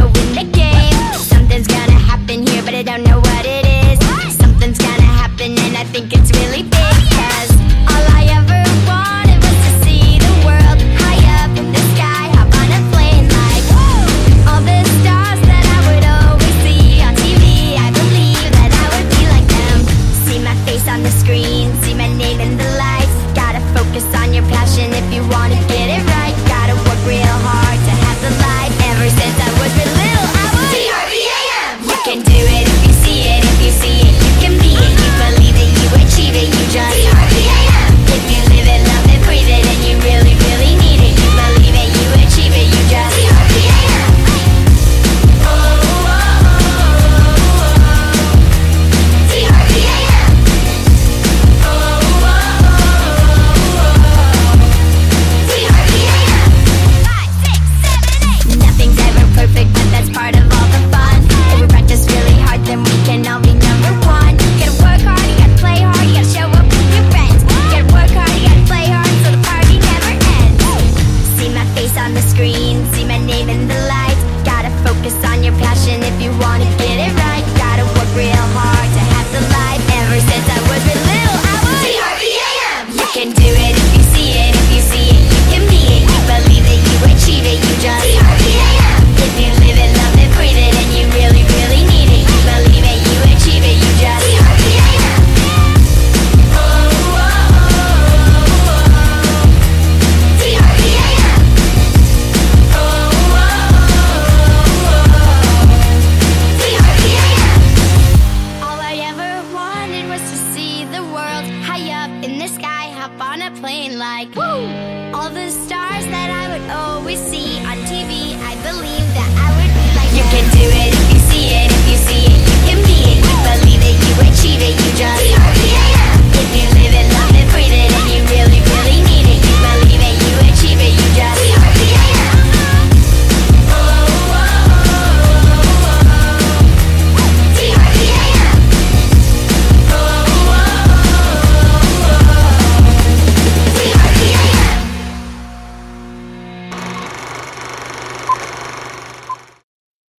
win the game. Something's gonna happen here, but I don't know what it is. Something's gonna happen and I think it's really big. 'Cause all I ever wanted was to see the world high up in the sky, hop on a plane like all the stars that I would always see on TV. I believe that I would be like them. See my face on the screen, see my name in the lights. Gotta focus on your passion if you wanna get it right. Gotta work real hard to have the light. Ever since I was real little, I was TRBAM. You can do it if you see it. If you see it, you can be it. You believe it, you achieve it. You just TRBAM. If you live it, love it, breathe it, and you really, really need it. You believe it, you achieve it. You just TRBAM. Oh, oh, oh, oh. TRBAM. Oh, oh, oh, oh. TRBAM. 5, 6, 7, 8. Nothing's ever perfect, but that's part of all the fun. If we practice really hard, then we can all be number one. You gotta work hard, you gotta play hard, you gotta show up with your friends. You gotta work hard, you gotta play hard, so the party never ends. See my face on the screen, see my name in the lights. Gotta focus on your passion if you wanna get it right. Gotta work real hard to have the light. Ever since I was real little, I was TRBAM. You can do it if you see it. If you see it, you can be it. You believe it, you achieve it. You just TRBAM. If you live it, love it, breathe it, and you really, really need it. You believe it, you achieve it. You just TRBAM. Oh, oh, oh, oh. TRBAM. Oh, oh, oh, oh. TRBAM. All I ever wanted was to see the world high up in the sky, hop on a plane like all the stars that I would always see